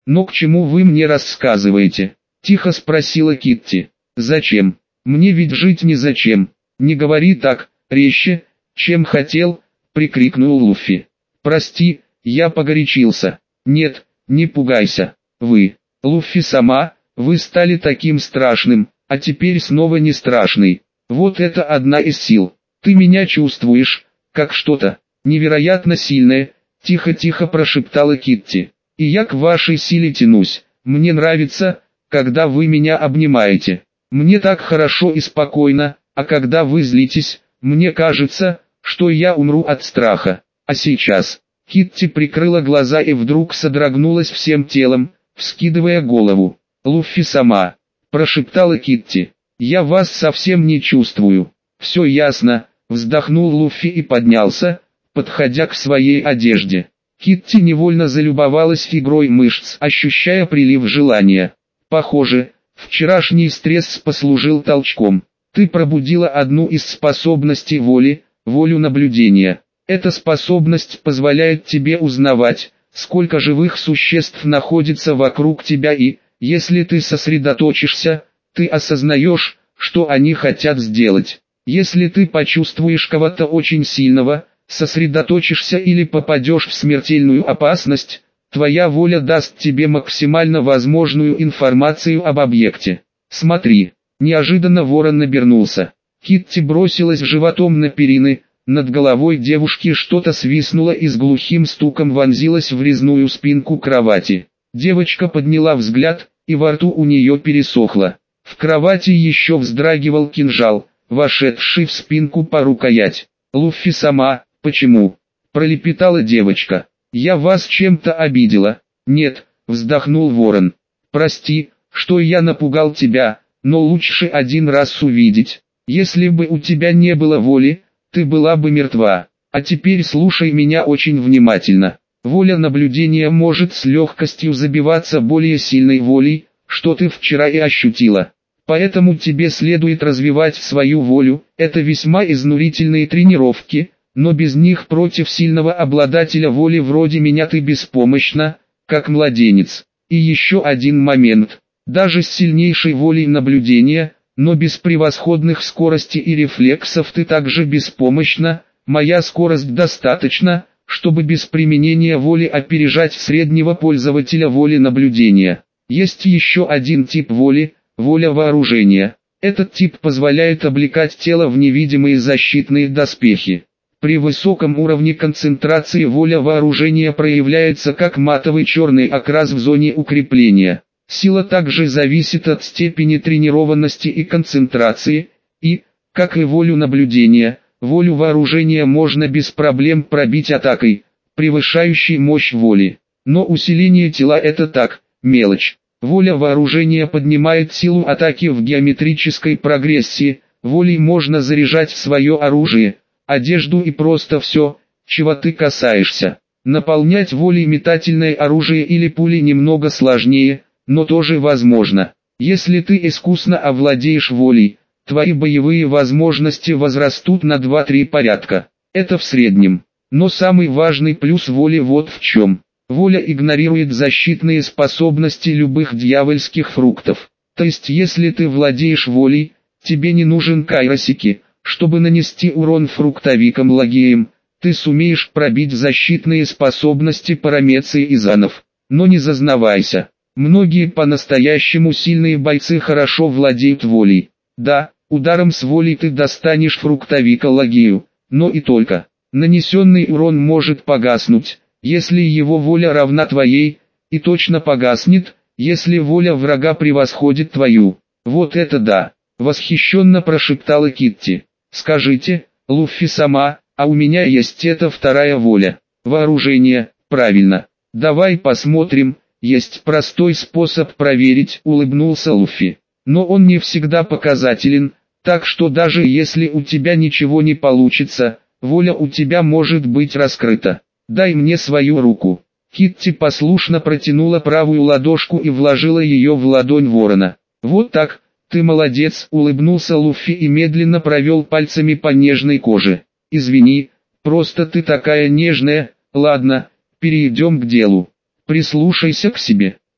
Но к чему вы мне рассказываете? Тихо спросила Китти. Зачем? Мне ведь жить незачем. Не говори так, резче, чем хотел, прикрикнул Луффи. Прости, я погорячился. Нет, не пугайся. Вы, Луффи сама, вы стали таким страшным, а теперь снова не страшный. Вот это одна из сил. Ты меня чувствуешь, как что-то невероятно сильное, тихо-тихо прошептала Китти. И я к вашей силе тянусь. Мне нравится, когда вы меня обнимаете. Мне так хорошо и спокойно, а когда вы злитесь, мне кажется, что я умру от страха. А сейчас... Китти прикрыла глаза и вдруг содрогнулась всем телом, вскидывая голову. «Луффи сама», – прошептала Китти. «Я вас совсем не чувствую». «Все ясно», – вздохнул Луффи и поднялся, подходя к своей одежде. Китти невольно залюбовалась игрой мышц, ощущая прилив желания. «Похоже, вчерашний стресс послужил толчком. Ты пробудила одну из способностей воли, волю наблюдения. Эта способность позволяет тебе узнавать, сколько живых существ находится вокруг тебя и, если ты сосредоточишься, ты осознаешь, что они хотят сделать. Если ты почувствуешь кого-то очень сильного, сосредоточишься или попадешь в смертельную опасность, твоя воля даст тебе максимально возможную информацию об объекте. Смотри, неожиданно ворон обернулся. Китти бросилась животом на перины. Над головой девушки что-то свистнуло и с глухим стуком вонзилось в резную спинку кровати. Девочка подняла взгляд, и во рту у нее пересохло. В кровати еще вздрагивал кинжал, вошедший в спинку по рукоять. «Луффи сама, почему?» – пролепетала девочка. «Я вас чем-то обидела?» «Нет», – вздохнул ворон. «Прости, что я напугал тебя, но лучше один раз увидеть. Если бы у тебя не было воли, ты была бы мертва. А теперь слушай меня очень внимательно. Воля наблюдения может с легкостью забиваться более сильной волей, что ты вчера и ощутила. Поэтому тебе следует развивать свою волю, это весьма изнурительные тренировки, но без них против сильного обладателя воли вроде меня ты беспомощна, как младенец. И еще один момент. Даже с сильнейшей волей наблюдения, но без превосходных скорости и рефлексов ты также беспомощна, моя скорость достаточно, чтобы без применения воли опережать среднего пользователя воли наблюдения. Есть еще один тип воли, воля вооружения. Этот тип позволяет облекать тело в невидимые защитные доспехи. При высоком уровне концентрации воля вооружения проявляется как матовый черный окрас в зоне укрепления. Сила также зависит от степени тренированности и концентрации, и, как и волю наблюдения, волю вооружения можно без проблем пробить атакой, превышающей мощь воли. Но усиление тела это так, мелочь. Воля вооружения поднимает силу атаки в геометрической прогрессии, волей можно заряжать свое оружие, одежду и просто все, чего ты касаешься. Наполнять волей метательное оружие или пули немного сложнее, но тоже возможно. Если ты искусно овладеешь волей, твои боевые возможности возрастут на 2-3 порядка. Это в среднем. Но самый важный плюс воли вот в чем. Воля игнорирует защитные способности любых дьявольских фруктов. То есть если ты владеешь волей, тебе не нужен кайросики, чтобы нанести урон фруктовикам лагеям, ты сумеешь пробить защитные способности парамеции и занов. Но не зазнавайся. Многие по-настоящему сильные бойцы хорошо владеют волей. Да, ударом с волей ты достанешь фруктовика лагею, но и только. Нанесенный урон может погаснуть, если его воля равна твоей, и точно погаснет, если воля врага превосходит твою. Вот это да! Восхищенно прошептала Китти. Скажите, Луффи сама, а у меня есть эта вторая воля. Вооружение, правильно. Давай посмотрим. Есть простой способ проверить, улыбнулся Луффи. Но он не всегда показателен, так что даже если у тебя ничего не получится, воля у тебя может быть раскрыта. Дай мне свою руку. Китти послушно протянула правую ладошку и вложила ее в ладонь ворона. Вот так, ты молодец, улыбнулся Луффи и медленно провел пальцами по нежной коже. Извини, просто ты такая нежная, ладно, перейдем к делу. Прислушайся к себе.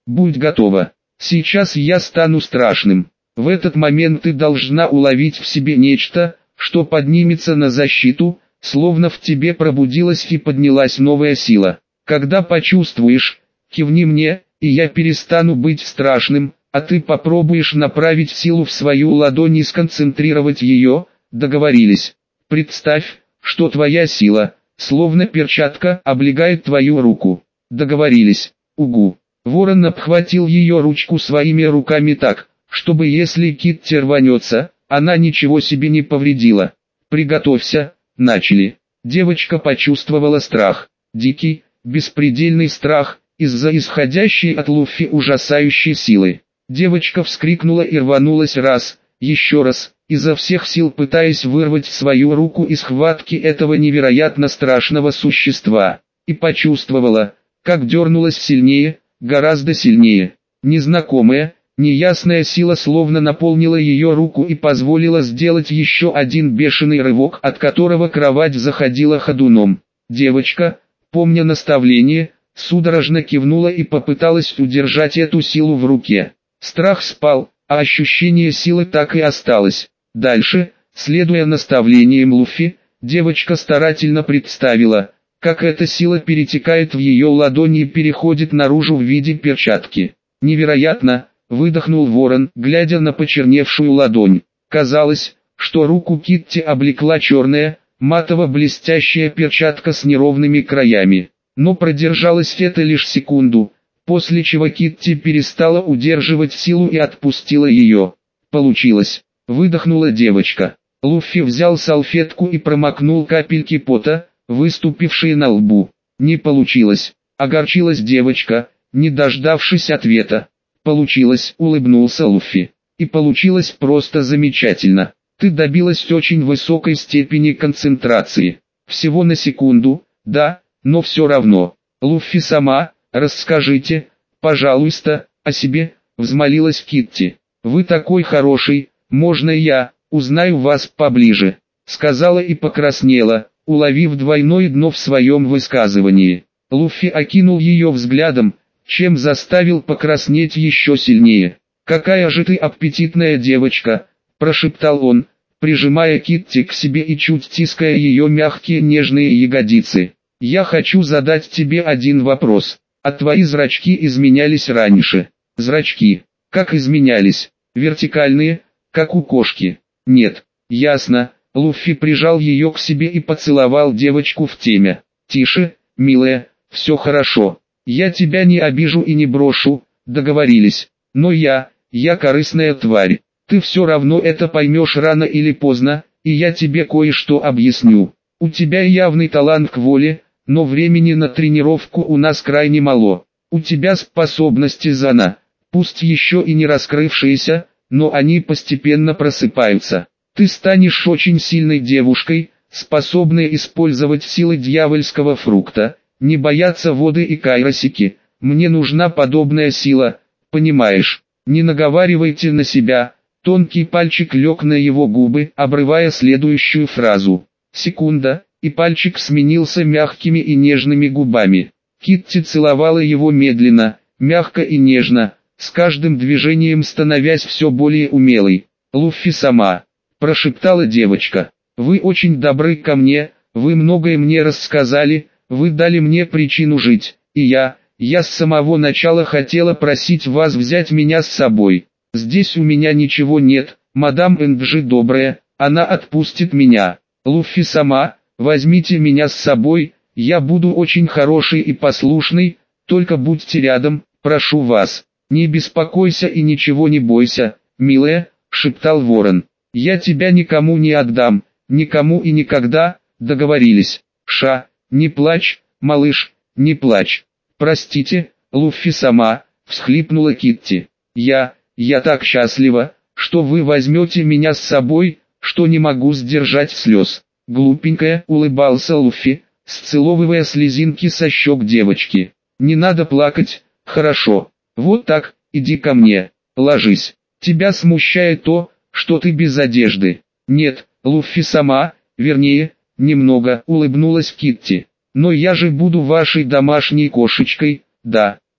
Будь готова. Сейчас я стану страшным. В этот момент ты должна уловить в себе нечто, что поднимется на защиту, словно в тебе пробудилась и поднялась новая сила. Когда почувствуешь, кивни мне, и я перестану быть страшным, а ты попробуешь направить силу в свою ладонь и сконцентрировать ее. Договорились. Представь, что твоя сила, словно перчатка, облегает твою руку. Договорились. Угу. Ворон обхватил ее ручку своими руками так, чтобы если Китти рванется, она ничего себе не повредила. Приготовься, начали. Девочка почувствовала страх. Дикий, беспредельный страх, из-за исходящей от Луффи ужасающей силы. Девочка вскрикнула и рванулась раз, еще раз, изо всех сил пытаясь вырвать свою руку из схватки этого невероятно страшного существа. И почувствовала, как дернулась сильнее, гораздо сильнее. Незнакомая, неясная сила словно наполнила ее руку и позволила сделать еще один бешеный рывок, от которого кровать заходила ходуном. Девочка, помня наставление, судорожно кивнула и попыталась удержать эту силу в руке. Страх спал, а ощущение силы так и осталось. Дальше, следуя наставлениям Луффи, девочка старательно представила, как эта сила перетекает в ее ладони и переходит наружу в виде перчатки. «Невероятно!» — выдохнул Ворон, глядя на почерневшую ладонь. Казалось, что руку Китти облекла черная, матово-блестящая перчатка с неровными краями. Но продержалось это лишь секунду, после чего Китти перестала удерживать силу и отпустила ее. «Получилось!» — выдохнула девочка. Луффи взял салфетку и промокнул капельки пота, выступившие на лбу. «Не получилось!» — огорчилась девочка, не дождавшись ответа. «Получилось!» — улыбнулся Луффи. «И получилось просто замечательно. Ты добилась очень высокой степени концентрации. Всего на секунду, да, но все равно. Луффи сама, расскажите, пожалуйста, о себе», — взмолилась Китти. «Вы такой хороший, можно я узнаю вас поближе?» — сказала и покраснела, уловив двойное дно в своем высказывании. Луффи окинул ее взглядом, чем заставил покраснеть еще сильнее. «Какая же ты аппетитная девочка!» – прошептал он, прижимая Китти к себе и чуть тиская ее мягкие нежные ягодицы. «Я хочу задать тебе один вопрос. А твои зрачки изменялись раньше?» «Зрачки? Как изменялись? Вертикальные, как у кошки?» «Нет». «Ясно». Луффи прижал ее к себе и поцеловал девочку в темя. «Тише, милая, все хорошо. Я тебя не обижу и не брошу, договорились. Но я корыстная тварь. Ты все равно это поймешь рано или поздно, и я тебе кое-что объясню. У тебя явный талант к воле, но времени на тренировку у нас крайне мало. У тебя способности Зана, пусть еще и не раскрывшиеся, но они постепенно просыпаются. Ты станешь очень сильной девушкой, способной использовать силы дьявольского фрукта, не бояться воды и кайросики. Мне нужна подобная сила, понимаешь? Не наговаривайте на себя». Тонкий пальчик лег на его губы, обрывая следующую фразу. Секунда, и пальчик сменился мягкими и нежными губами. Китти целовала его медленно, мягко и нежно, с каждым движением становясь все более умелой. «Луффи сама», — прошептала девочка. «Вы очень добры ко мне, вы многое мне рассказали, вы дали мне причину жить, и я с самого начала хотела просить вас взять меня с собой. Здесь у меня ничего нет, мадам Энджи добрая, она отпустит меня. Луффи сама, возьмите меня с собой, я буду очень хороший и послушный, только будьте рядом, прошу вас. Не беспокойся и ничего не бойся, милая», — шептал Ворон. «Я тебя никому не отдам, никому и никогда, договорились. Ша, не плачь, малыш, не плачь». «Простите, Луффи сама», — всхлипнула Китти. Я так счастлива, что вы возьмете меня с собой, что не могу сдержать слез». «Глупенькая», — улыбался Луффи, сцеловывая слезинки со щек девочки. «Не надо плакать, хорошо. Вот так, иди ко мне, ложись. Тебя смущает то, что ты без одежды?» «Нет, Луффи сама, вернее, немного», — улыбнулась Китти. «Но я же буду вашей домашней кошечкой, да».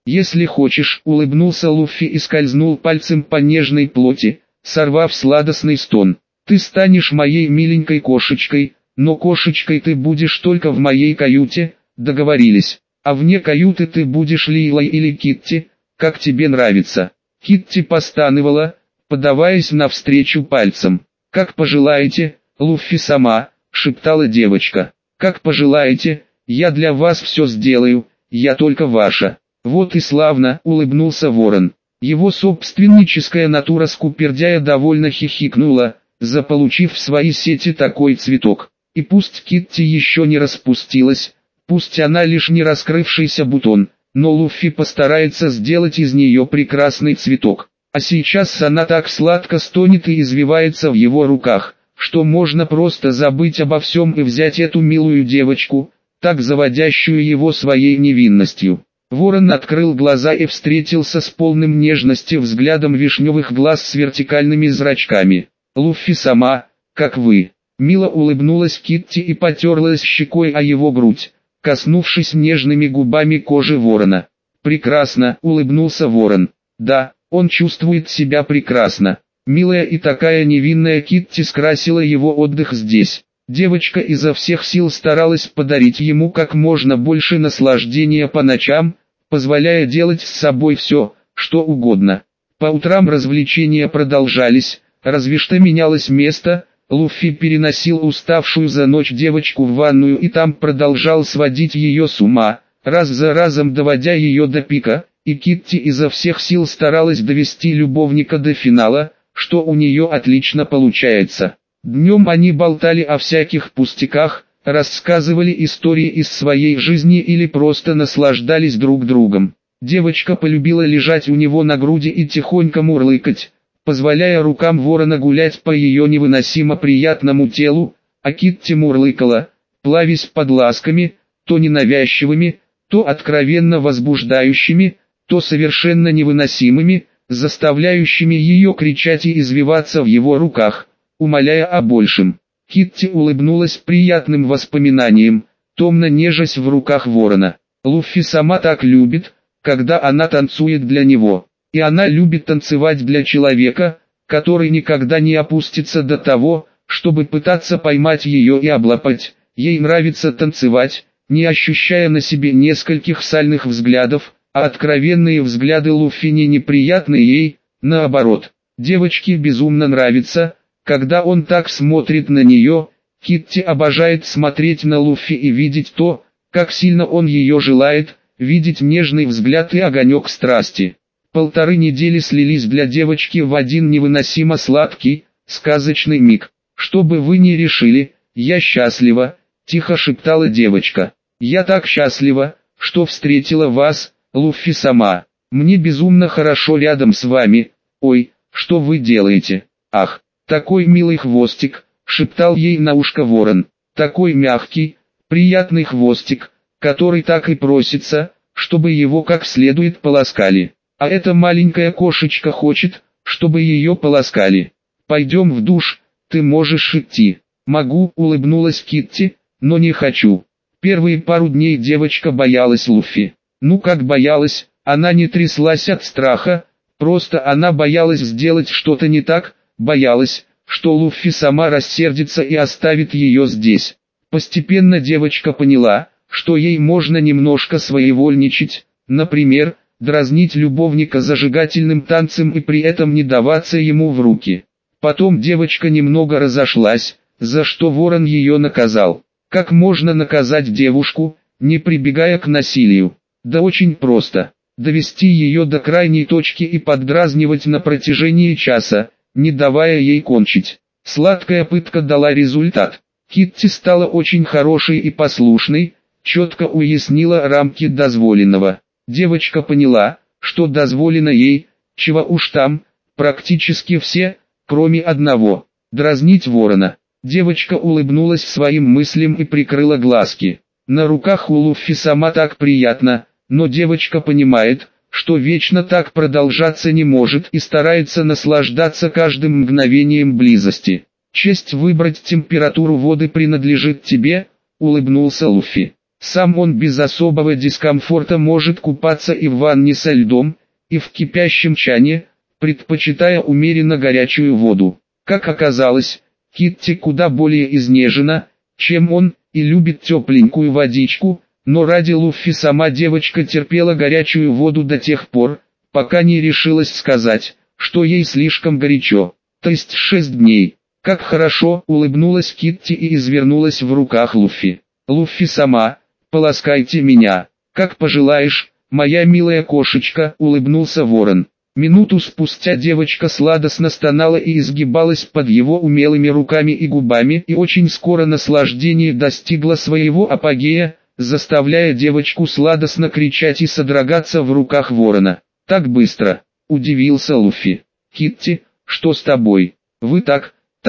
Если хочешь, улыбнулся Луффи и скользнул пальцем по нежной плоти, сорвав сладостный стон. Ты станешь моей миленькой кошечкой, но кошечкой ты будешь только в моей каюте, договорились. А вне каюты ты будешь Лейлой или Китти, как тебе нравится. Китти постанывала, подаваясь навстречу пальцем. Как пожелаете, Луффи сама, шептала девочка. Как пожелаете, я для вас все сделаю, я только ваша. Вот и славно, улыбнулся ворон. Его собственническая натура скупердяя довольно хихикнула, заполучив в свои сети такой цветок. И пусть Китти еще не распустилась, пусть она лишь не раскрывшийся бутон, но Луффи постарается сделать из нее прекрасный цветок. А сейчас она так сладко стонет и извивается в его руках, что можно просто забыть обо всем и взять эту милую девочку, так заводящую его своей невинностью. Ворон открыл глаза и встретился с полным нежности взглядом вишневых глаз с вертикальными зрачками. «Луффи сама, как вы». Мило улыбнулась Китти и потерлась щекой о его грудь, коснувшись нежными губами кожи ворона. «Прекрасно», — улыбнулся ворон. «Да, он чувствует себя прекрасно». Милая и такая невинная Китти скрасила его отдых здесь. Девочка изо всех сил старалась подарить ему как можно больше наслаждения по ночам, позволяя делать с собой все, что угодно. По утрам развлечения продолжались, разве что менялось место. Луффи переносил уставшую за ночь девочку в ванную и там продолжал сводить ее с ума, раз за разом доводя ее до пика, и Китти изо всех сил старалась довести любовника до финала, что у нее отлично получается. Днем они болтали о всяких пустяках, рассказывали истории из своей жизни или просто наслаждались друг другом. Девочка полюбила лежать у него на груди и тихонько мурлыкать, позволяя рукам ворона гулять по ее невыносимо приятному телу, а Китти мурлыкала, плавясь под ласками, то ненавязчивыми, то откровенно возбуждающими, то совершенно невыносимыми, заставляющими ее кричать и извиваться в его руках, умоляя о большем. Китти улыбнулась приятным воспоминанием, томно нежась в руках ворона. Луффи сама так любит, когда она танцует для него. И она любит танцевать для человека, который никогда не опустится до того, чтобы пытаться поймать ее и облапать. Ей нравится танцевать, не ощущая на себе нескольких сальных взглядов, а откровенные взгляды Луффи не неприятны ей, наоборот. Девочке безумно нравится, когда он так смотрит на нее. Китти обожает смотреть на Луффи и видеть то, как сильно он ее желает, видеть нежный взгляд и огонек страсти. 1,5 недели слились для девочки в один невыносимо сладкий, сказочный миг. «Что бы вы ни решили, я счастлива», — тихо шептала девочка. «Я так счастлива, что встретила вас, Луффи сама. Мне безумно хорошо рядом с вами. Ой, что вы делаете? Ах, такой милый хвостик», — шептал ей на ушко ворон. «Такой мягкий, приятный хвостик, который так и просится, чтобы его как следует полоскали. А эта маленькая кошечка хочет, чтобы ее полоскали. Пойдем в душ, ты можешь идти». «Могу», — улыбнулась Китти, — «но не хочу». Первые пару дней девочка боялась Луффи. Ну как боялась, она не тряслась от страха, просто она боялась сделать что-то не так, боялась, что Луффи сама рассердится и оставит ее здесь. Постепенно девочка поняла, что ей можно немножко своевольничать, например, дразнить любовника зажигательным танцем и при этом не даваться ему в руки. Потом девочка немного разошлась, за что ворон ее наказал. Как можно наказать девушку, не прибегая к насилию? Да очень просто. Довести ее до крайней точки и поддразнивать на протяжении часа, не давая ей кончить. Сладкая пытка дала результат. Китти стала очень хорошей и послушной, четко уяснила рамки дозволенного. Девочка поняла, что дозволено ей, чего уж там, практически все, кроме одного – дразнить ворона. Девочка улыбнулась своим мыслям и прикрыла глазки. На руках у Луффи сама так приятно, но девочка понимает, что вечно так продолжаться не может и старается наслаждаться каждым мгновением близости. «Честь выбрать температуру воды принадлежит тебе», — улыбнулся Луффи. Сам он без особого дискомфорта может купаться и в ванне со льдом, и в кипящем чане, предпочитая умеренно горячую воду. Как оказалось, Китти куда более изнежена, чем он, и любит тепленькую водичку, но ради Луффи сама девочка терпела горячую воду до тех пор, пока не решилась сказать, что ей слишком горячо. То есть 6 дней. Как хорошо, улыбнулась Китти и извернулась в руках Луффи. Луффи сама, поласкайте меня. Как пожелаешь, моя милая кошечка, улыбнулся ворон. Минуту спустя девочка сладостно стонала и изгибалась под его умелыми руками и губами, и очень скоро наслаждение достигло своего апогея, заставляя девочку сладостно кричать и содрогаться в руках ворона. «Так быстро!» – удивился Луффи. «Китти, что с тобой? Вы так,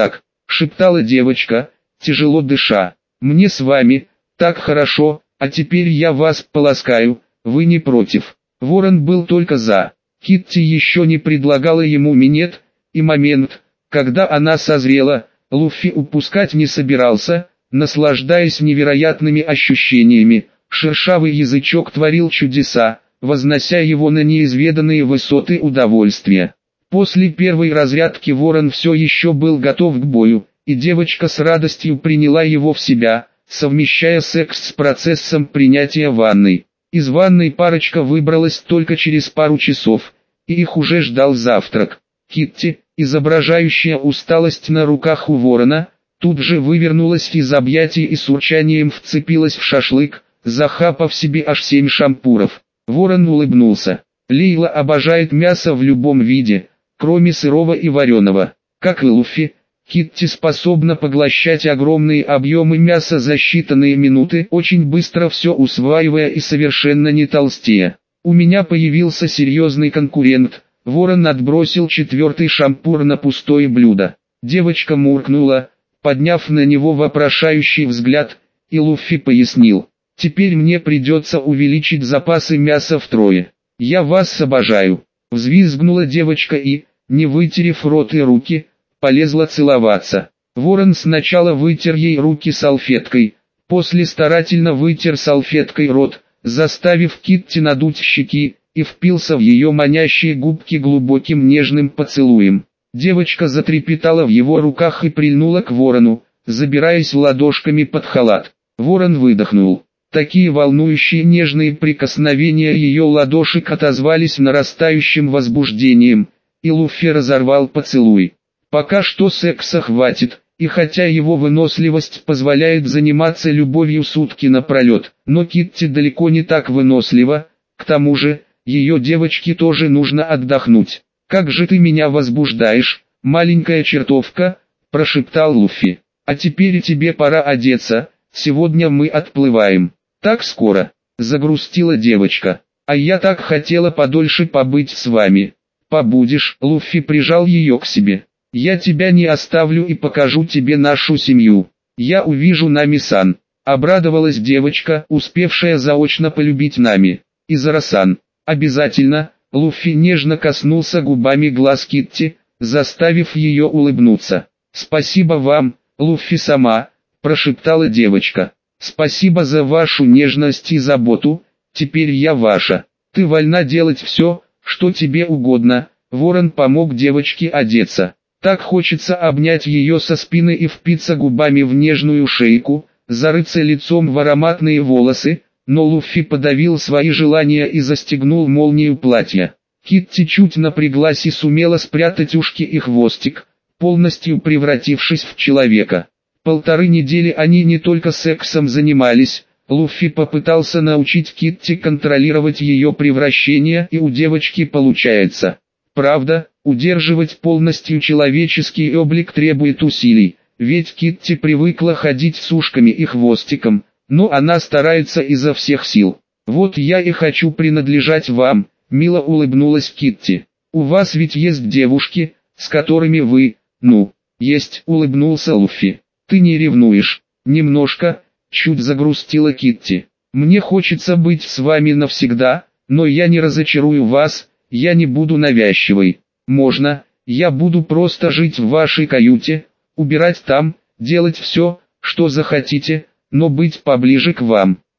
– шептала девочка, тяжело дыша. «Мне с вами, так хорошо, а теперь я вас поласкаю, вы не против?» Ворон был только за. Китти еще не предлагала ему минет, и момент, когда она созрела, Луффи упускать не собирался, наслаждаясь невероятными ощущениями. Шершавый язычок творил чудеса, вознося его на неизведанные высоты удовольствия. После первой разрядки ворон все еще был готов к бою, и девочка с радостью приняла его в себя, совмещая секс с процессом принятия ванной. Из ванной парочка выбралась только через пару часов, и их уже ждал завтрак. Китти, изображающая усталость на руках у ворона, тут же вывернулась из объятий и с урчанием вцепилась в шашлык, захапав себе аж 7 шампуров. Ворон улыбнулся. Лейла обожает мясо в любом виде, кроме сырого и вареного. Как и Луффи, Китти способна поглощать огромные объемы мяса за считанные минуты, очень быстро все усваивая и совершенно не толстея. У меня появился серьезный конкурент. Ворон отбросил 4-й шампур на пустое блюдо. Девочка муркнула, подняв на него вопрошающий взгляд, и Луффи пояснил: «Теперь мне придется увеличить запасы мяса втрое. Я вас обожаю». Взвизгнула девочка и, не вытерев рот и руки, полезла целоваться. Ворон сначала вытер ей руки салфеткой, после старательно вытер салфеткой рот, заставив Китти надуть щеки, и впился в ее манящие губки глубоким нежным поцелуем. Девочка затрепетала в его руках и прильнула к ворону, забираясь ладошками под халат. Ворон выдохнул. Такие волнующие нежные прикосновения ее ладошек отозвались нарастающим возбуждением, и Луффи разорвал поцелуй. Пока что секса хватит, и хотя его выносливость позволяет заниматься любовью сутки напролет, но Китти далеко не так вынослива, к тому же, ее девочке тоже нужно отдохнуть. «Как же ты меня возбуждаешь, маленькая чертовка», – прошептал Луффи. «А теперь и тебе пора одеться, сегодня мы отплываем». «Так скоро?» – загрустила девочка. «А я так хотела подольше побыть с вами». «Побудешь», – Луффи прижал ее к себе. «Я тебя не оставлю и покажу тебе нашу семью. Я увижу Нами-сан», – обрадовалась девочка, успевшая заочно полюбить Нами. «Изара-сан, обязательно», – Луффи нежно коснулся губами глаз Китти, заставив ее улыбнуться. «Спасибо вам, Луффи-сама», – прошептала девочка. «Спасибо за вашу нежность и заботу, теперь я ваша. Ты вольна делать все, что тебе угодно». Ворон помог девочке одеться. Так хочется обнять ее со спины и впиться губами в нежную шейку, зарыться лицом в ароматные волосы, но Луффи подавил свои желания и застегнул молнию платья. Китти чуть напряглась и сумела спрятать ушки и хвостик, полностью превратившись в человека. 1,5 недели они не только сексом занимались, Луффи попытался научить Китти контролировать ее превращение, и у девочки получается. Правда, удерживать полностью человеческий облик требует усилий, ведь Китти привыкла ходить с ушками и хвостиком, но она старается изо всех сил. «Вот я и хочу принадлежать вам», — мило улыбнулась Китти. «У вас ведь есть девушки, с которыми вы...» «Есть», — улыбнулся Луффи. «Ты не ревнуешь?» «Немножко», — чуть загрустила Китти. «Мне хочется быть с вами навсегда, но я не разочарую вас, я не буду навязчивой. Можно, я буду просто жить в вашей каюте, убирать там, делать все, что захотите, но быть поближе к вам».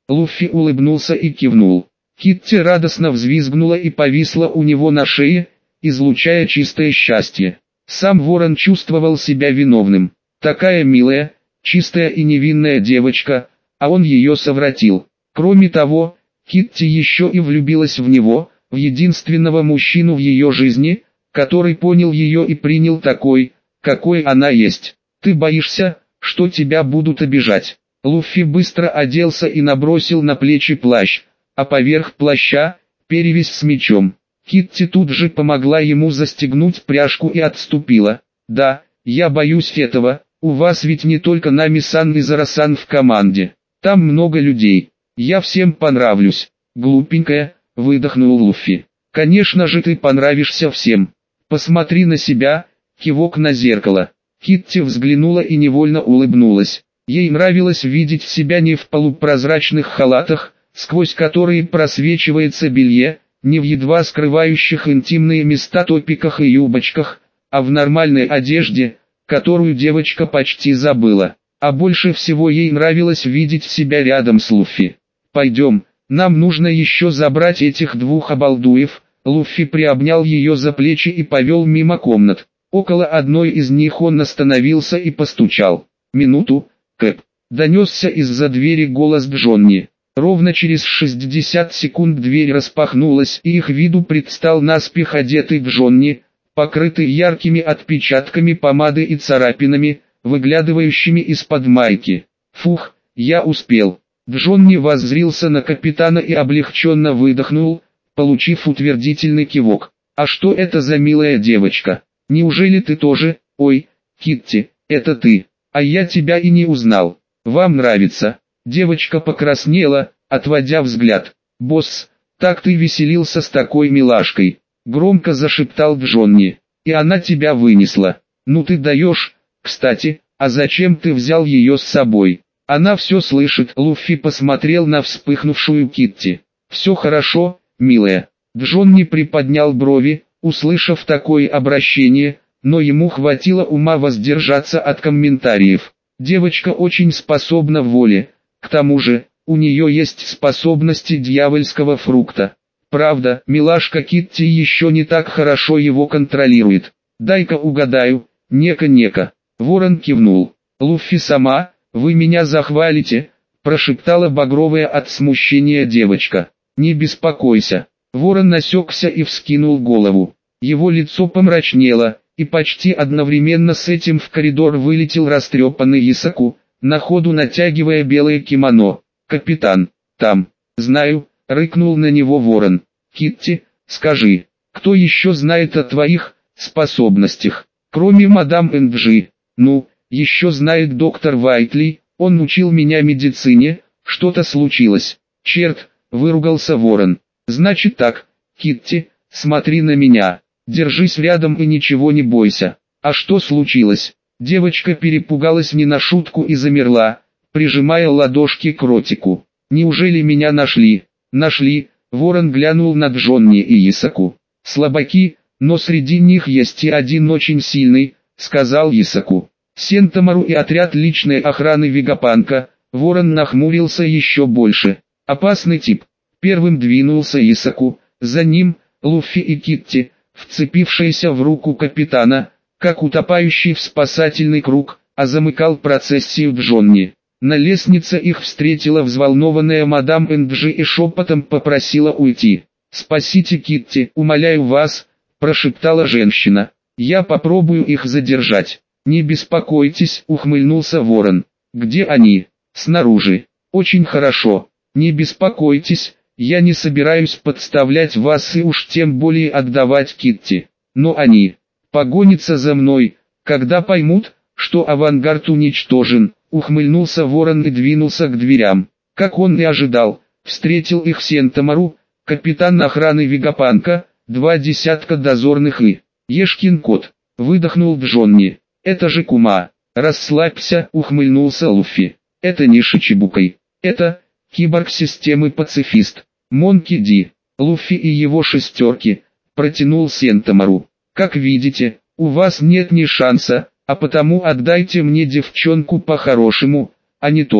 Луффи улыбнулся и кивнул. Китти радостно взвизгнула и повисла у него на шее, излучая чистое счастье. Сам Ворон чувствовал себя виновным. Такая милая, чистая и невинная девочка, а он ее совратил. Кроме того, Китти еще и влюбилась в него, в единственного мужчину в ее жизни, который понял ее и принял такой, какой она есть. «Ты боишься, что тебя будут обижать?» Луффи быстро оделся и набросил на плечи плащ, а поверх плаща – перевязь с мечом. Китти тут же помогла ему застегнуть пряжку и отступила. «Да, я боюсь этого, у вас ведь не только Нами-сан и Зара-сан в команде. Там много людей. Я всем понравлюсь». «Глупенькая», – выдохнул Луффи. «Конечно же ты понравишься всем. Посмотри на себя», – кивок на зеркало. Китти взглянула и невольно улыбнулась. Ей нравилось видеть себя не в полупрозрачных халатах, сквозь которые просвечивается белье, не в едва скрывающих интимные места топиках и юбочках, а в нормальной одежде, которую девочка почти забыла. А больше всего ей нравилось видеть себя рядом с Луффи. «Пойдем, нам нужно еще забрать этих двух обалдуев». Луффи приобнял ее за плечи и повел мимо комнат. Около одной из них он остановился и постучал. «Минуту, Кэп», — донесся из-за двери голос Джонни. Ровно через 60 секунд дверь распахнулась и их виду предстал наспех одетый Джонни, покрытый яркими отпечатками помады и царапинами, выглядывающими из-под майки. «Фух, я успел». Джонни воззрился на капитана и облегченно выдохнул, получив утвердительный кивок. «А что это за милая девочка? Неужели ты тоже? Ой, Китти, это ты, а я тебя и не узнал. Вам нравится?» Девочка покраснела, отводя взгляд. «Босс, так ты веселился с такой милашкой», — громко зашептал Джонни. «И она тебя вынесла. Ну ты даешь. Кстати, а зачем ты взял ее с собой?» «Она все слышит». Луффи посмотрел на вспыхнувшую Китти. «Все хорошо, милая». Джонни приподнял брови, услышав такое обращение, но ему хватило ума воздержаться от комментариев. Девочка очень способна в воле. К тому же, у нее есть способности дьявольского фрукта. Правда, милашка Китти еще не так хорошо его контролирует. «Дай-ка угадаю, нека-нека». Ворон кивнул. «Луффи сама, вы меня захвалите», – прошептала багровая от смущения девочка. «Не беспокойся». Ворон насекся и вскинул голову. Его лицо помрачнело, и почти одновременно с этим в коридор вылетел растрепанный Исаку, на ходу натягивая белое кимоно. «Капитан, там». «Знаю», — рыкнул на него Ворон. «Китти, скажи, кто еще знает о твоих способностях, кроме мадам Энджи?» «Ну, еще знает доктор Вайтли, он учил меня медицине, что-то случилось». «Черт», — выругался Ворон. «Значит так, Китти, смотри на меня, держись рядом и ничего не бойся». «А что случилось?» Девочка перепугалась не на шутку и замерла, прижимая ладошки к ротику. «Неужели меня нашли?» «Нашли», — Ворон глянул на Джонни и Исаку. «Слабаки, но среди них есть и один очень сильный», — сказал Исаку. Сентомару и отряд личной охраны Вегапанка. Ворон нахмурился еще больше. «Опасный тип». Первым двинулся Исаку, за ним Луффи и Китти, вцепившиеся в руку капитана, как утопающий в спасательный круг, а замыкал процессию Джонни. На лестнице их встретила взволнованная мадам Энджи и шепотом попросила уйти. «Спасите Китти, умоляю вас», – прошептала женщина. «Я попробую их задержать». «Не беспокойтесь», – ухмыльнулся Ворон. «Где они?» «Снаружи». «Очень хорошо. Не беспокойтесь, я не собираюсь подставлять вас и уж тем более отдавать Китти. Но они погонятся за мной, когда поймут, что авангард уничтожен», — ухмыльнулся Ворон и двинулся к дверям. Как он и ожидал, встретил их Сентомару, капитан охраны Вегапанка, 2 десятка дозорных и «Ешкин кот», — выдохнул Джонни. «Это же Кума». «Расслабься», — ухмыльнулся Луффи. «Это не Шичибукай. Это киборг системы пацифист. Монки Ди». Луффи и его шестерки, протянул Сентомару. «Как видите, у вас нет ни шанса, а потому отдайте мне девчонку по-хорошему, а не то».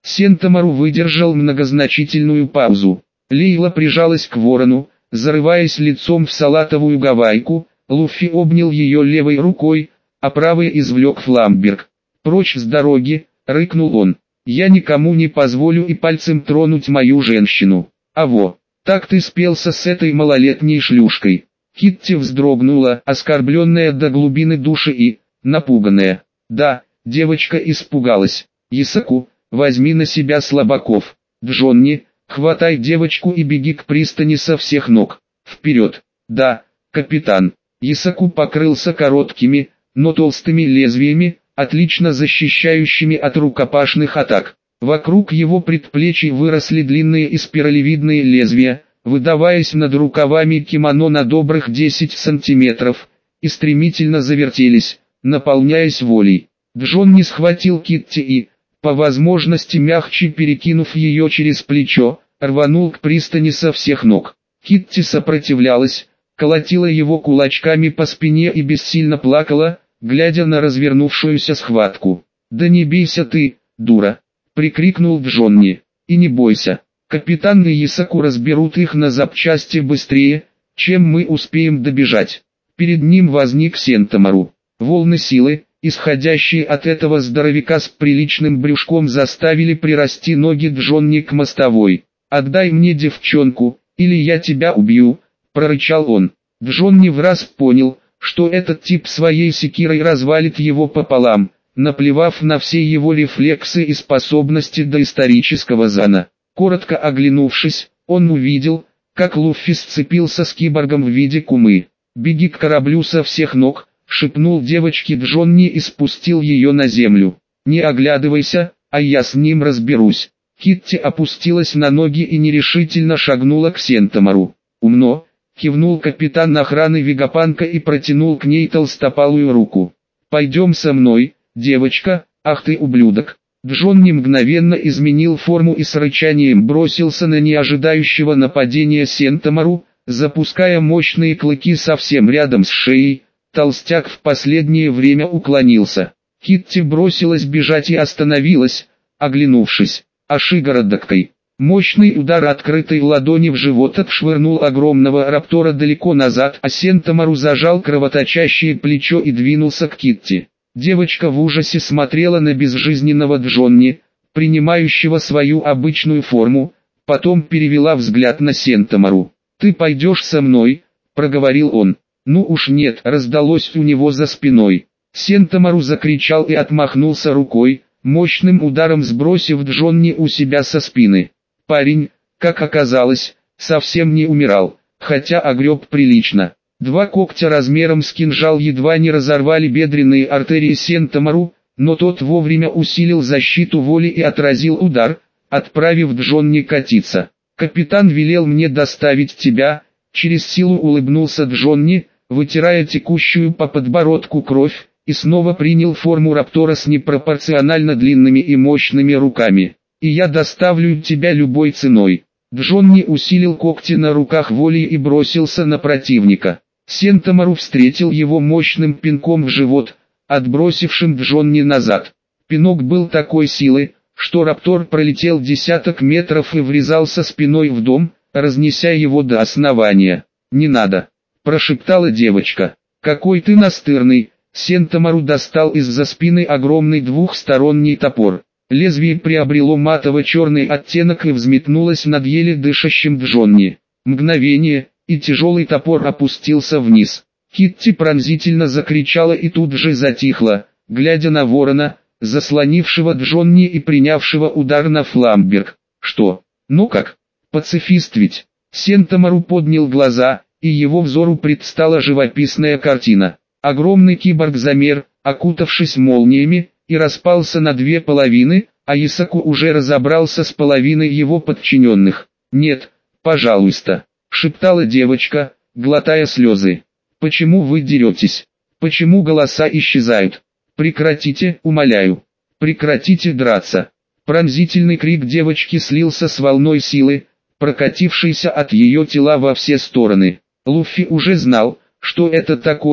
Сентомору выдержал многозначительную паузу. Лейла прижалась к ворону, зарываясь лицом в салатовую гавайку. Луффи обнял ее левой рукой, а правой извлек фламберг. «Прочь с дороги!» — рыкнул он. «Я никому не позволю и пальцем тронуть мою женщину. Аво, так ты спелся с этой малолетней шлюшкой». Китти вздрогнула, оскорбленная до глубины души и напуганная. «Да», девочка испугалась. «Исаку, возьми на себя слабаков. Джонни, хватай девочку и беги к пристани со всех ног. Вперед!» «Да, капитан». Исаку покрылся короткими, но толстыми лезвиями, отлично защищающими от рукопашных атак. Вокруг его предплечий выросли длинные и спиралевидные лезвия, выдаваясь над рукавами кимоно на добрых 10 сантиметров, и стремительно завертелись, наполняясь волей. Джонни схватил Китти и, по возможности мягче перекинув ее через плечо, рванул к пристани со всех ног. Китти сопротивлялась, колотила его кулачками по спине и бессильно плакала, глядя на развернувшуюся схватку. «Да не бейся ты, дура!» — прикрикнул Джонни. «И не бойся, капитан и Исаку разберут их на запчасти быстрее, чем мы успеем добежать». Перед ним возник Сентомору. Волны силы, исходящие от этого здоровяка с приличным брюшком, заставили прирасти ноги Джонни к мостовой. «Отдай мне девчонку, или я тебя убью!» — прорычал он. Джонни враз понял, что этот тип своей секирой развалит его пополам, наплевав на все его рефлексы и способности доисторического зана. Коротко оглянувшись, он увидел, как Луффи сцепился с киборгом в виде кумы. «Беги к кораблю со всех ног», — шепнул девочке Джонни и спустил ее на землю. «Не оглядывайся, а я с ним разберусь». Китти опустилась на ноги и нерешительно шагнула к Сентомору. «Умно», — кивнул капитан охраны Вегапанка и протянул к ней толстопалую руку. «Пойдем со мной, девочка, ах ты ублюдок». Джонни мгновенно изменил форму и с рычанием бросился на неожидающего нападения Сентомору, запуская мощные клыки совсем рядом с шеей. Толстяк в последнее время уклонился. Китти бросилась бежать и остановилась, оглянувшись. Ашигородокой. Мощный удар открытой ладони в живот отшвырнул огромного раптора далеко назад, а Сентомору зажал кровоточащее плечо и двинулся к Китти. Девочка в ужасе смотрела на безжизненного Джонни, принимающего свою обычную форму, потом перевела взгляд на Сентомору. «Ты пойдешь со мной?» — проговорил он. «Ну уж нет», — раздалось у него за спиной. Сентомору закричал и отмахнулся рукой, мощным ударом сбросив Джонни у себя со спины. Парень, как оказалось, совсем не умирал, хотя огреб прилично. Два когтя размером с кинжал едва не разорвали бедренные артерии Сентомору, но тот вовремя усилил защиту воли и отразил удар, отправив Джонни катиться. «Капитан велел мне доставить тебя», — через силу улыбнулся Джонни, вытирая текущую по подбородку кровь, и снова принял форму раптора с непропорционально длинными и мощными руками. «И я доставлю тебя любой ценой». Джонни усилил когти на руках волей и бросился на противника. Сентомору встретил его мощным пинком в живот, отбросившим Джонни назад. Пинок был такой силы, что раптор пролетел десяток метров и врезался спиной в дом, разнеся его до основания. «Не надо», — прошептала девочка. «Какой ты настырный!» Сентомору достал из-за спины огромный двухсторонний топор. Лезвие приобрело матово-черный оттенок и взметнулось над еле дышащим Джонни. Мгновение, и тяжелый топор опустился вниз. Китти пронзительно закричала и тут же затихла, глядя на ворона, заслонившего Джонни и принявшего удар на фламберг. «Что? Ну как? Пацифист ведь?» Сентомору поднял глаза, и его взору предстала живописная картина. Огромный киборг замер, окутавшись молниями, и распался на две половины, а Исаку уже разобрался с половиной его подчиненных. «Нет, пожалуйста», — шептала девочка, глотая слезы. «Почему вы деретесь? Почему голоса исчезают? Прекратите, умоляю. Прекратите драться». Пронзительный крик девочки слился с волной силы, прокатившейся от ее тела во все стороны. Луффи уже знал, что это такое,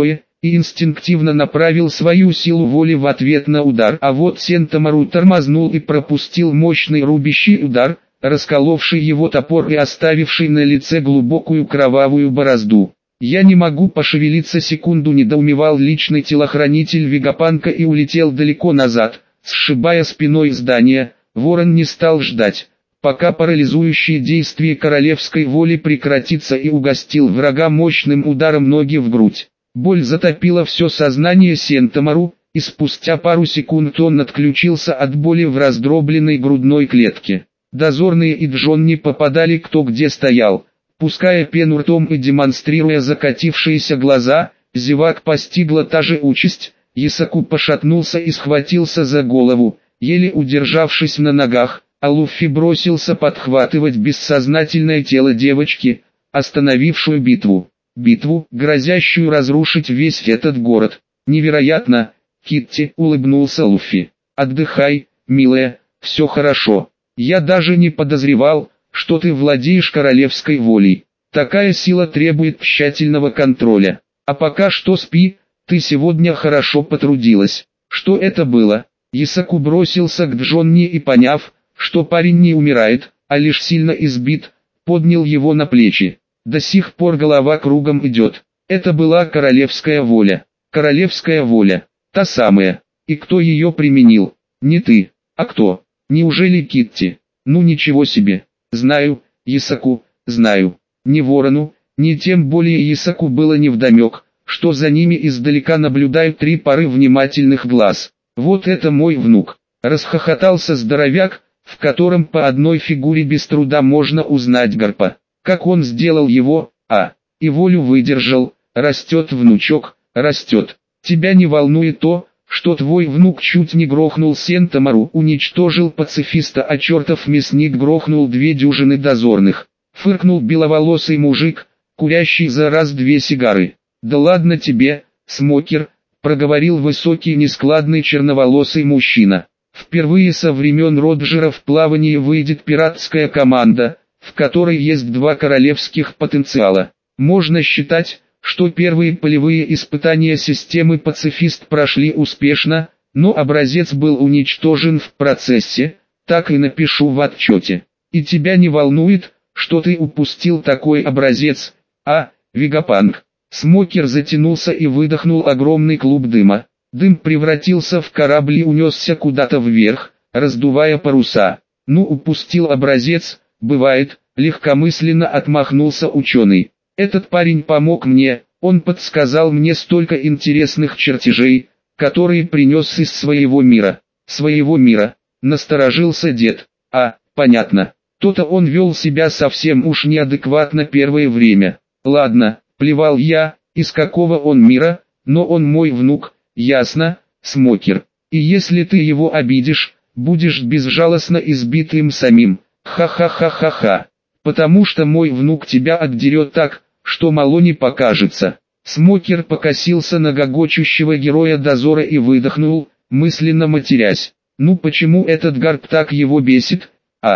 и инстинктивно направил свою силу воли в ответ на удар. А вот Сентомору тормознул и пропустил мощный рубящий удар, расколовший его топор и оставивший на лице глубокую кровавую борозду. «Я не могу пошевелиться секунду», недоумевал личный телохранитель Вегапанка и улетел далеко назад, сшибая спиной здание. Ворон не стал ждать, пока парализующее действие королевской воли прекратится, и угостил врага мощным ударом ноги в грудь. Боль затопила все сознание Сентомору, и спустя пару секунд он отключился от боли в раздробленной грудной клетке. Дозорные и Джонни попадали кто где стоял. Пуская пену ртом и демонстрируя закатившиеся глаза, зевак постигла та же участь. Исаку пошатнулся и схватился за голову, еле удержавшись на ногах, а Луффи бросился подхватывать бессознательное тело девочки, остановившую битву. Битву, грозящую разрушить весь этот город. «Невероятно, Китти», — улыбнулся Луффи. «Отдыхай, милая, все хорошо. Я даже не подозревал, что ты владеешь королевской волей. Такая сила требует тщательного контроля. А пока что спи, ты сегодня хорошо потрудилась». «Что это было?» Исаку бросился к Джонни и, поняв, что парень не умирает, а лишь сильно избит, поднял его на плечи. До сих пор голова кругом идет. Это была королевская воля. Королевская воля. Та самая. И кто ее применил? Не ты. А кто? Неужели Китти? Ну ничего себе. Знаю, Исаку, знаю. Ни Ворону, ни тем более Исаку было невдомек, что за ними издалека наблюдают три пары внимательных глаз. «Вот это мой внук!» — расхохотался здоровяк, в котором по одной фигуре без труда можно узнать Гарпа. Как он сделал его, и волю выдержал. Растет внучок, растет. Тебя не волнует то, что твой внук чуть не грохнул Сентомору, уничтожил пацифиста, а чертов мясник грохнул 2 дюжины дозорных. Фыркнул беловолосый мужик, курящий за раз 2 сигары. «Да ладно тебе, Смокер», — проговорил высокий нескладный черноволосый мужчина. «Впервые со времен Роджера в плавании выйдет пиратская команда, в которой есть 2 королевских потенциала. Можно считать, что первые полевые испытания системы «Пацифист» прошли успешно, но образец был уничтожен в процессе, так и напишу в отчете. И тебя не волнует, что ты упустил такой образец, Вегапанк?» Смокер затянулся и выдохнул огромный клуб дыма. Дым превратился в корабль и унесся куда-то вверх, раздувая паруса. «Ну, упустил образец, бывает», — легкомысленно отмахнулся ученый. «Этот парень помог мне, он подсказал мне столько интересных чертежей, которые принес из своего мира». «Своего мира?» — насторожился дед. Понятно. То-то он вел себя совсем уж неадекватно первое время. Ладно, плевал я, из какого он мира, но он мой внук, ясно, Смокер. И если ты его обидишь, будешь безжалостно избит им самим. Ха-ха-ха-ха-ха. Потому что мой внук тебя отдерет так, что мало не покажется». Смокер покосился на гогочущего героя дозора и выдохнул, мысленно матерясь. «Ну почему этот Гарп так его бесит?»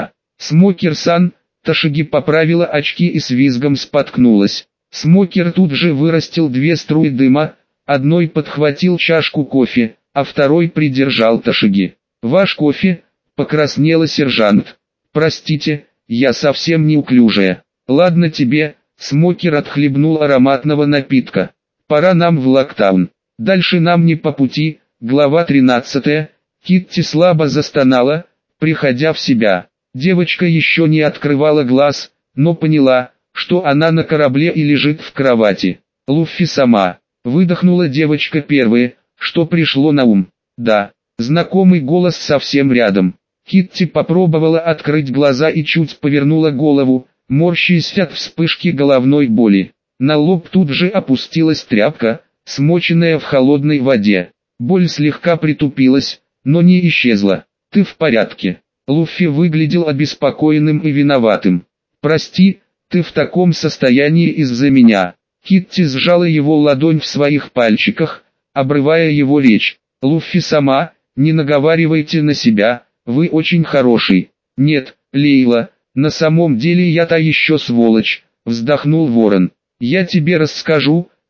Смокер-сан, Ташиги поправила очки и с визгом споткнулась. Смокер тут же вырастил 2 струи дыма, одной подхватил чашку кофе, а второй придержал Ташиги. «Ваш кофе?» — покраснела сержант. «Простите, я совсем неуклюжая». «Ладно тебе», — Смокер отхлебнул ароматного напитка. «Пора нам в Локтаун. Дальше нам не по пути». Глава 13. Китти слабо застонала, приходя в себя. Девочка еще не открывала глаз, но поняла, что она на корабле и лежит в кровати. «Луффи сама», — выдохнула девочка первое, что пришло на ум. «Да». Знакомый голос совсем рядом. Китти попробовала открыть глаза и чуть повернула голову, морщась от вспышки головной боли. На лоб тут же опустилась тряпка, смоченная в холодной воде. Боль слегка притупилась, но не исчезла. «Ты в порядке?» Луффи выглядел обеспокоенным и виноватым. «Прости, ты в таком состоянии из-за меня». Китти сжала его ладонь в своих пальчиках, обрывая его речь. «Луффи сама, не наговаривайте на себя, вы очень хороший». «Нет, Лейла, на самом деле я та еще сволочь», — вздохнул Ворон. «Я тебе расскажу,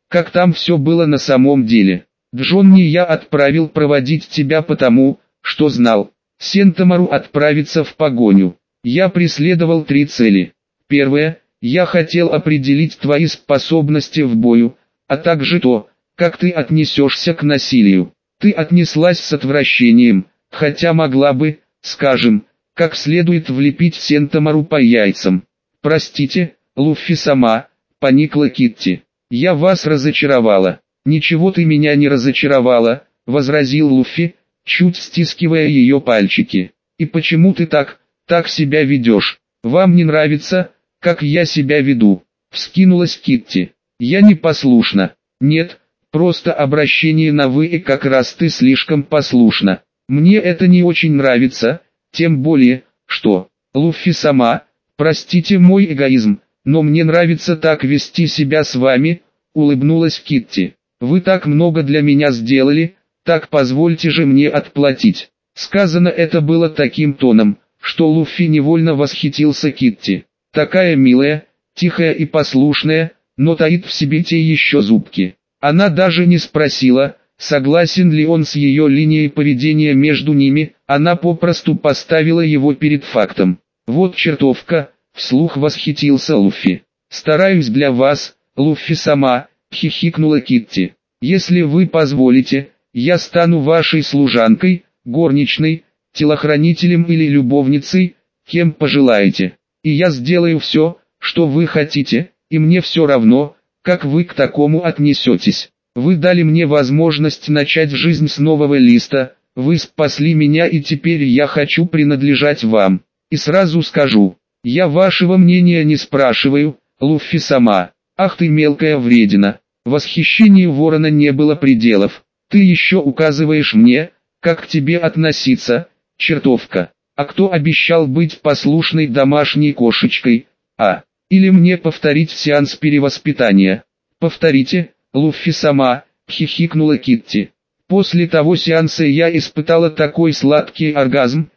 как там все было на самом деле. Джонни я отправил проводить тебя потому, что знал. Сентомору отправиться в погоню. Я преследовал 3 цели. Первое, я хотел определить твои способности в бою, а также то, как ты отнесешься к насилию. Ты отнеслась с отвращением, хотя могла бы, скажем, как следует влепить Сентомору по яйцам. Простите, Луффи-сама, поникла Китти. Я вас разочаровала. Ничего ты меня не разочаровала, возразил Луффи, чуть стискивая ее пальчики. И почему ты так себя ведешь? Вам не нравится, как я себя веду? Вскинулась Китти. Я не послушна. Нет, просто обращение на «вы» и как раз ты слишком послушна. Мне это не очень нравится, тем более, что... Луффи-сама, простите мой эгоизм, но мне нравится так вести себя с вами, улыбнулась Китти. Вы так много для меня сделали, так позвольте же мне отплатить. Сказано это было таким тоном, что Луффи невольно восхитился Китти. Такая милая, тихая и послушная, но таит в себе те еще зубки. Она даже не спросила, согласен ли он с ее линией поведения между ними, она попросту поставила его перед фактом. Вот чертовка, вслух восхитился Луффи. Стараюсь для вас, Луффи-сама, хихикнула Китти. Если вы позволите, я стану вашей служанкой, горничной, телохранителем или любовницей, кем пожелаете. И я сделаю все, что вы хотите, и мне все равно, как вы к такому отнесетесь. Вы дали мне возможность начать жизнь с нового листа, вы спасли меня и теперь я хочу принадлежать вам. И сразу скажу, я вашего мнения не спрашиваю, Луффи-сама. Ах ты мелкая вредина. Восхищению ворона не было пределов. Ты еще указываешь мне, как к тебе относиться, чертовка. А кто обещал быть послушной домашней кошечкой, а? Или мне повторить сеанс перевоспитания? Повторите, Луффи-сама, хихикнула Китти. После того сеанса я испытала такой сладкий оргазм.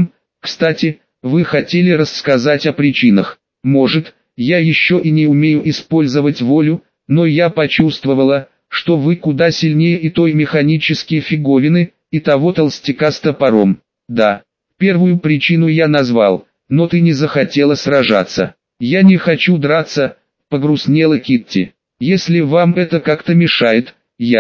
Кстати, вы хотели рассказать о причинах. Может, я еще и не умею использовать волю, но я почувствовала, что вы куда сильнее и той механической фиговины, и того толстяка с топором. Да, первую причину я назвал, но ты не захотела сражаться. Я не хочу драться, погрустнела Китти. Если вам это как-то мешает,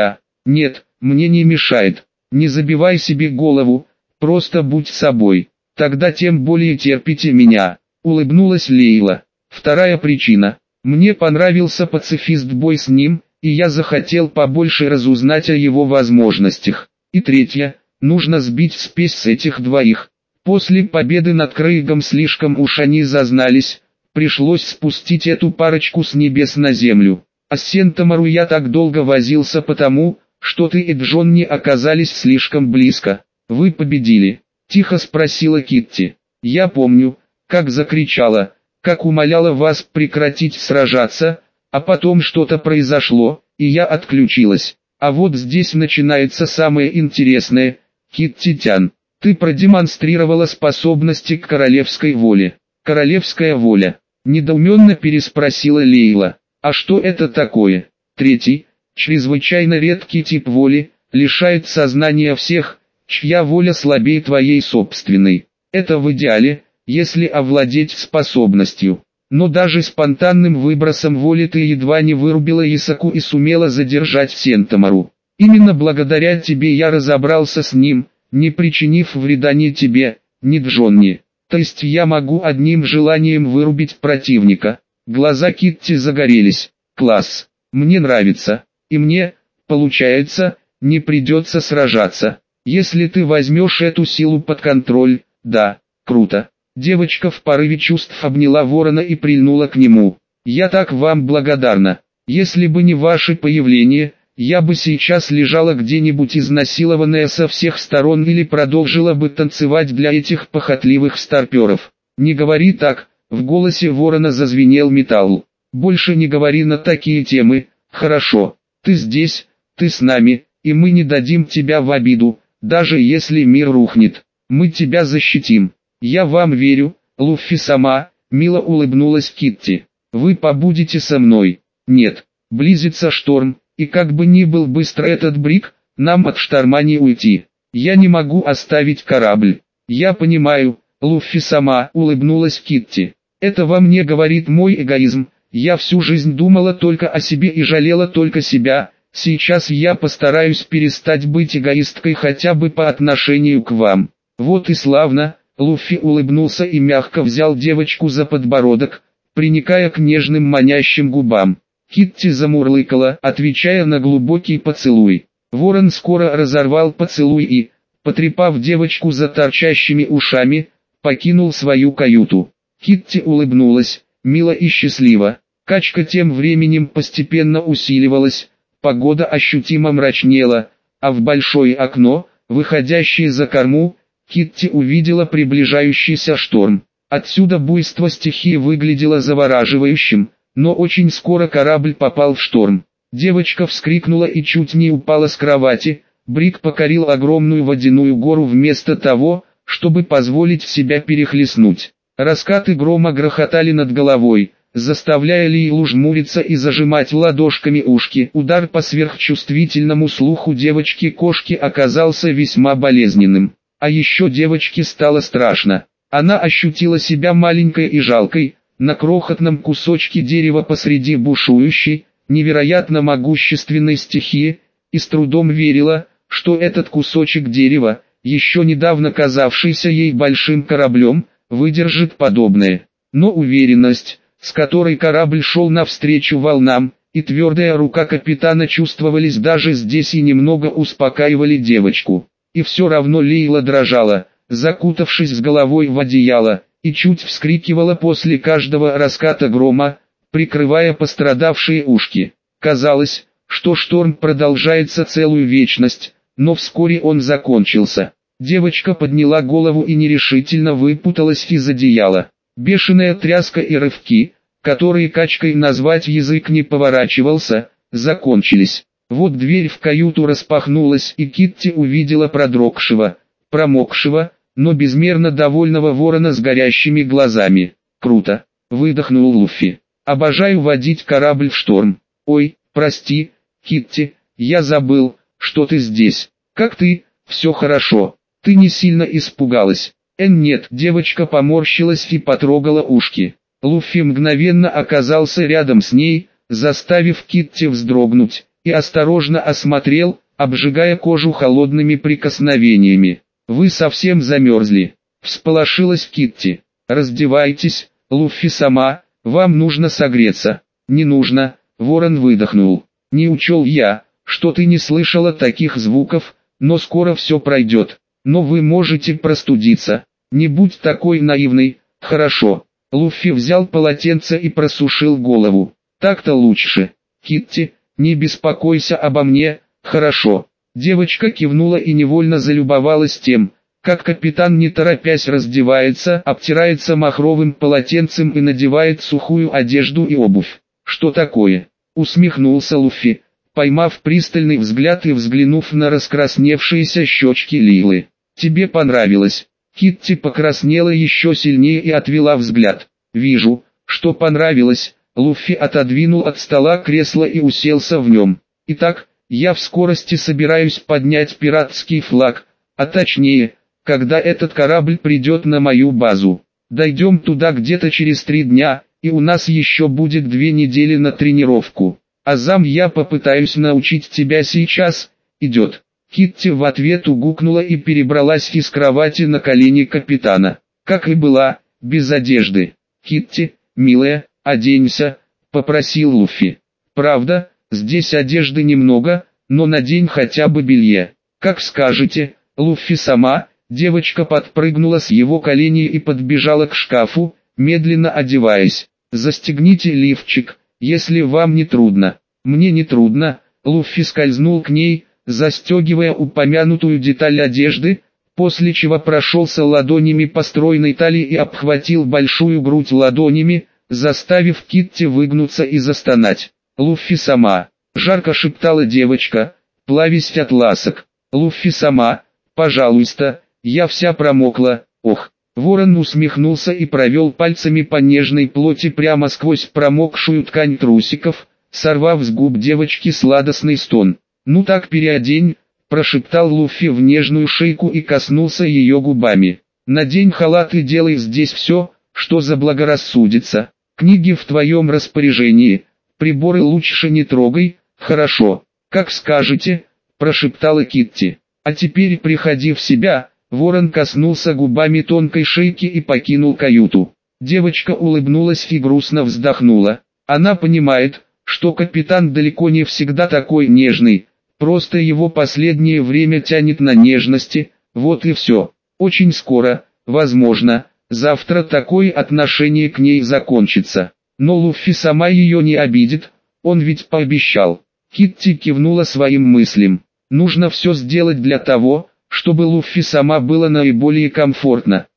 Нет, мне не мешает. Не забивай себе голову, просто будь собой. Тогда тем более терпите меня, улыбнулась Лейла. Вторая причина. Мне понравился пацифист-бой с ним, и я захотел побольше разузнать о его возможностях. И третья. Нужно сбить спесь с этих двоих. После победы над Крейгом слишком уж они зазнались, пришлось спустить эту парочку с небес на землю. А с Сентомору я так долго возился потому, что ты и Джонни оказались слишком близко. Вы победили? Тихо спросила Китти. Я помню, как закричала, как умоляла вас прекратить сражаться, а потом что-то произошло, и я отключилась. А вот здесь начинается самое интересное, Китти-тян. Ты продемонстрировала способности к королевской воле. Королевская воля. Недоуменно переспросила Лейла. А что это такое? Третий, чрезвычайно редкий тип воли, лишает сознания всех, чья воля слабее твоей собственной. Это в идеале, если овладеть способностью. Но даже спонтанным выбросом воли ты едва не вырубила Исаку и сумела задержать Сентомору. Именно благодаря тебе я разобрался с ним, не причинив вреда ни тебе, ни Джонни. То есть я могу одним желанием вырубить противника. Глаза Китти загорелись. Класс. Мне нравится. И мне, получается, не придется сражаться. Если ты возьмешь эту силу под контроль, да, круто. Девочка в порыве чувств обняла ворона и прильнула к нему. Я так вам благодарна. Если бы не ваше появление, я бы сейчас лежала где-нибудь изнасилованная со всех сторон или продолжила бы танцевать для этих похотливых старперов. Не говори так, в голосе ворона зазвенел металл. Больше не говори на такие темы, хорошо. Ты здесь, ты с нами, и мы не дадим тебя в обиду, даже если мир рухнет. Мы тебя защитим. Я вам верю, Луффи-сама, мило улыбнулась Китти. Вы побудете со мной. Нет, близится шторм, И как бы ни был быстро этот Брик, нам от шторма не уйти. Я не могу оставить корабль. Я понимаю, Луффи сама улыбнулась Китти. Это во мне говорит мой эгоизм. Я всю жизнь думала только о себе и жалела только себя. Сейчас я постараюсь перестать быть эгоисткой хотя бы по отношению к вам. Вот и славно. Луффи улыбнулся и мягко взял девочку за подбородок, приникая к нежным манящим губам. Китти замурлыкала, отвечая на глубокий поцелуй. Ворон скоро разорвал поцелуй и, потрепав девочку за торчащими ушами, покинул свою каюту. Китти улыбнулась, мило и счастливо. Качка тем временем постепенно усиливалась, погода ощутимо мрачнела, а в большое окно, выходящее за корму, Китти увидела приближающийся шторм. Отсюда буйство стихии выглядело завораживающим, но очень скоро корабль попал в шторм. Девочка вскрикнула и чуть не упала с кровати. Брик покорил огромную водяную гору вместо того, чтобы позволить себя перехлестнуть. Раскаты грома грохотали над головой, заставляя Лейлу жмуриться и зажимать ладошками ушки. Удар по сверхчувствительному слуху девочки-кошки оказался весьма болезненным. А еще девочке стало страшно. Она ощутила себя маленькой и жалкой, на крохотном кусочке дерева посреди бушующей, невероятно могущественной стихии, и с трудом верила, что этот кусочек дерева, еще недавно казавшийся ей большим кораблем, выдержит подобное. Но уверенность, с которой корабль шел навстречу волнам, и твердая рука капитана чувствовались даже здесь и немного успокаивали девочку. И все равно Лейла дрожала, закутавшись с головой в одеяло, и чуть вскрикивала после каждого раската грома, прикрывая пострадавшие ушки. Казалось, что шторм продолжается целую вечность, но вскоре он закончился. Девочка подняла голову и нерешительно выпуталась из одеяла. Бешеная тряска и рывки, которые качкой назвать язык не поворачивался, закончились. Вот дверь в каюту распахнулась, и Китти увидела продрогшего, промокшего, но безмерно довольного ворона с горящими глазами. «Круто!» — выдохнул Луффи. «Обожаю водить корабль в шторм. Ой, прости, Китти, я забыл, что ты здесь. Как ты? Все хорошо. Ты не сильно испугалась?» Нет, девочка поморщилась и потрогала ушки. Луффи мгновенно оказался рядом с ней, заставив Китти вздрогнуть, и осторожно осмотрел, обжигая кожу холодными прикосновениями. «Вы совсем замерзли», — всполошилась Китти. «Раздевайтесь, Луффи сама, вам нужно согреться». «Не нужно», — ворон выдохнул. «Не учел я, что ты не слышала таких звуков, но скоро все пройдет. Но вы можете простудиться. Не будь такой наивной, хорошо». Луффи взял полотенце и просушил голову. «Так-то лучше. Китти, не беспокойся обо мне, хорошо». Девочка кивнула и невольно залюбовалась тем, как капитан не торопясь раздевается, обтирается махровым полотенцем и надевает сухую одежду и обувь. «Что такое?» — усмехнулся Луффи, поймав пристальный взгляд и взглянув на раскрасневшиеся щечки Лилы. «Тебе понравилось?» Китти покраснела еще сильнее и отвела взгляд. «Вижу, что понравилось». Луффи отодвинул от стола кресло и уселся в нем. «Итак, я в скорости собираюсь поднять пиратский флаг, а точнее, когда этот корабль придет на мою базу. Дойдем туда где-то через 3 дня, и у нас еще будет 2 недели на тренировку. Азам, я попытаюсь научить тебя сейчас. Идет». Китти в ответ угукнула и перебралась из кровати на колени капитана. Как и была, без одежды. «Китти, милая, оденься», — попросил Луффи. «Правда, здесь одежды немного, но надень хотя бы белье». «Как скажете, Луффи сама». Девочка подпрыгнула с его коленей и подбежала к шкафу, медленно одеваясь. «Застегните лифчик, если вам не трудно». «Мне не трудно». Луффи скользнул к ней, застегивая упомянутую деталь одежды, после чего прошелся ладонями по стройной талии и обхватил большую грудь ладонями, заставив Китти выгнуться и застонать. «Луффи сама», — жарко шептала девочка, плавясь от ласок. «Луффи сама, пожалуйста, я вся промокла». «Ох». Ворон усмехнулся и провел пальцами по нежной плоти прямо сквозь промокшую ткань трусиков, сорвав с губ девочки сладостный стон. «Ну так переодень», – прошептал Луффи в нежную шейку и коснулся ее губами. «Надень халат и делай здесь все, что заблагорассудится. Книги в твоем распоряжении, приборы лучше не трогай, хорошо?» «Как скажете», – прошептала Китти. «А теперь приходи в себя». Ворон коснулся губами тонкой шейки и покинул каюту. Девочка улыбнулась и грустно вздохнула. Она понимает, что капитан далеко не всегда такой нежный, просто его последнее время тянет на нежности, вот и все. Очень скоро, возможно, завтра такое отношение к ней закончится. Но Луффи сама ее не обидит, он ведь пообещал. Китти кивнула своим мыслям. Нужно все сделать для того, чтобы Луффи сама была наиболее комфортна.